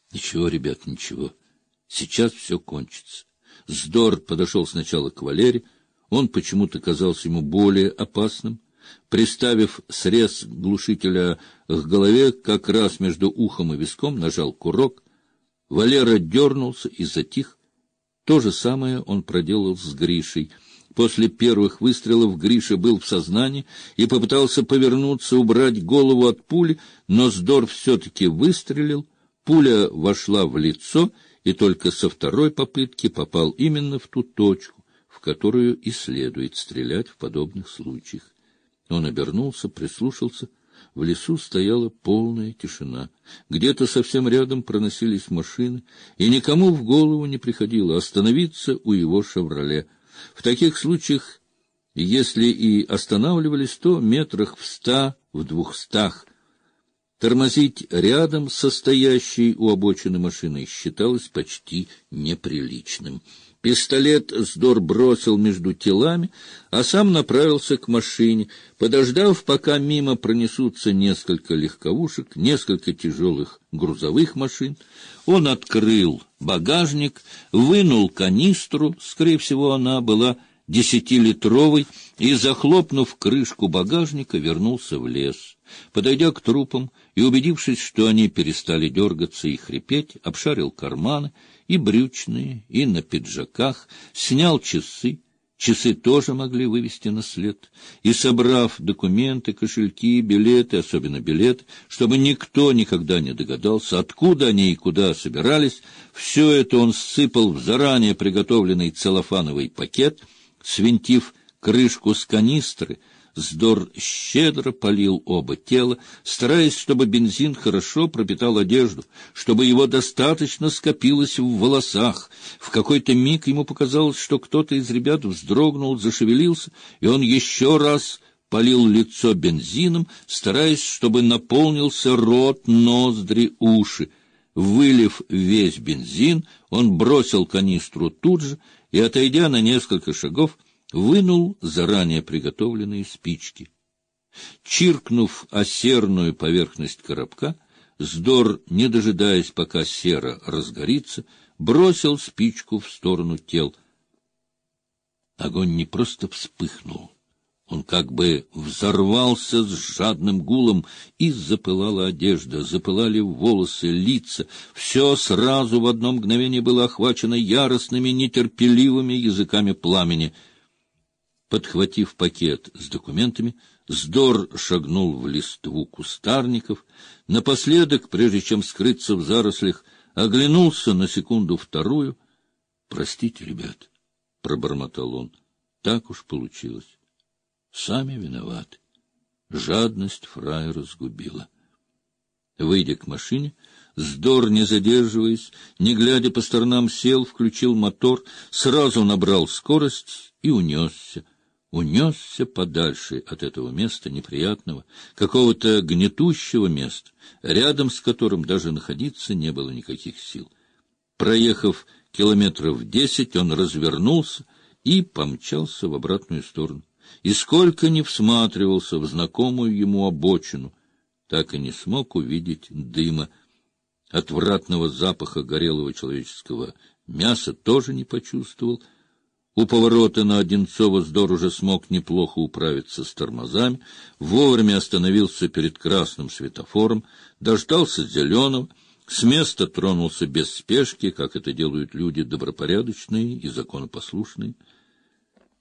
Ничего, ребят, ничего. Сейчас все кончится. Здор подошел сначала к Валере. Он почему-то казался ему более опасным. Приставив срез глушителя к голове, как раз между ухом и виском, нажал курок. Валера дернулся и затих. То же самое он проделал с Гришей. После первых выстрелов Гриша был в сознании и попытался повернуться, убрать голову от пули, но Здор все-таки выстрелил. Пуля вошла в лицо и только со второй попытки попал именно в ту точку, в которую и следует стрелять в подобных случаях. Он обернулся, прислушался. В лесу стояла полная тишина. Где-то совсем рядом проносились машины, и никому в голову не приходило остановиться у его «Шевроле». В таких случаях, если и останавливались, то метрах в 100, в 200. Тормозить рядом со стоящей у обочины машиной считалось почти неприличным. Пистолет Здор бросил между телами, а сам направился к машине, подождав, пока мимо пронесутся несколько легковушек, несколько тяжелых грузовых машин. Он открыл багажник, вынул канистру, скорее всего, она была 10-литровой, и, захлопнув крышку багажника, вернулся в лес. Подойдя к трупам и убедившись, что они перестали дергаться и хрипеть, обшарил карманы, и брючные, и на пиджаках, снял часы. Часы тоже могли вывести на след. И, собрав документы, кошельки, билеты, особенно билеты, чтобы никто никогда не догадался, откуда они и куда собирались, все это он сыпал в заранее приготовленный целлофановый пакет. Свинтив крышку с канистры, Здор щедро полил оба тела, стараясь, чтобы бензин хорошо пропитал одежду, чтобы его достаточно скопилось в волосах. В какой-то миг ему показалось, что кто-то из ребят вздрогнул, зашевелился, и он еще раз полил лицо бензином, стараясь, чтобы наполнился рот, ноздри, уши. Вылив весь бензин, он бросил канистру тут же и, отойдя на несколько шагов, вынул заранее приготовленные спички. Чиркнув о серную поверхность коробка, Здор, не дожидаясь, пока сера разгорится, бросил спичку в сторону тел. Огонь не просто вспыхнул, он как бы взорвался с жадным гулом, и запылала одежда, запылали волосы, лица. Все сразу в одно мгновение было охвачено яростными, нетерпеливыми языками пламени. Подхватив пакет с документами, Здор шагнул в листву кустарников. Напоследок, прежде чем скрыться в зарослях, оглянулся на секунду-вторую. — Простите, ребят, — пробормотал он, — так уж получилось. Сами виноваты. Жадность фраера сгубила. Выйдя к машине, Здор, не задерживаясь, не глядя по сторонам, сел, включил мотор, сразу набрал скорость и унесся подальше от этого места неприятного, какого-то гнетущего места, рядом с которым даже находиться не было никаких сил. Проехав километров 10, он развернулся и помчался в обратную сторону. И сколько ни всматривался в знакомую ему обочину, так и не смог увидеть дыма. Отвратного запаха горелого человеческого мяса тоже не почувствовал. У поворота на Одинцово Здор уже смог неплохо управиться с тормозами, вовремя остановился перед красным светофором, дождался зеленого, с места тронулся без спешки, как это делают люди добропорядочные и законопослушные.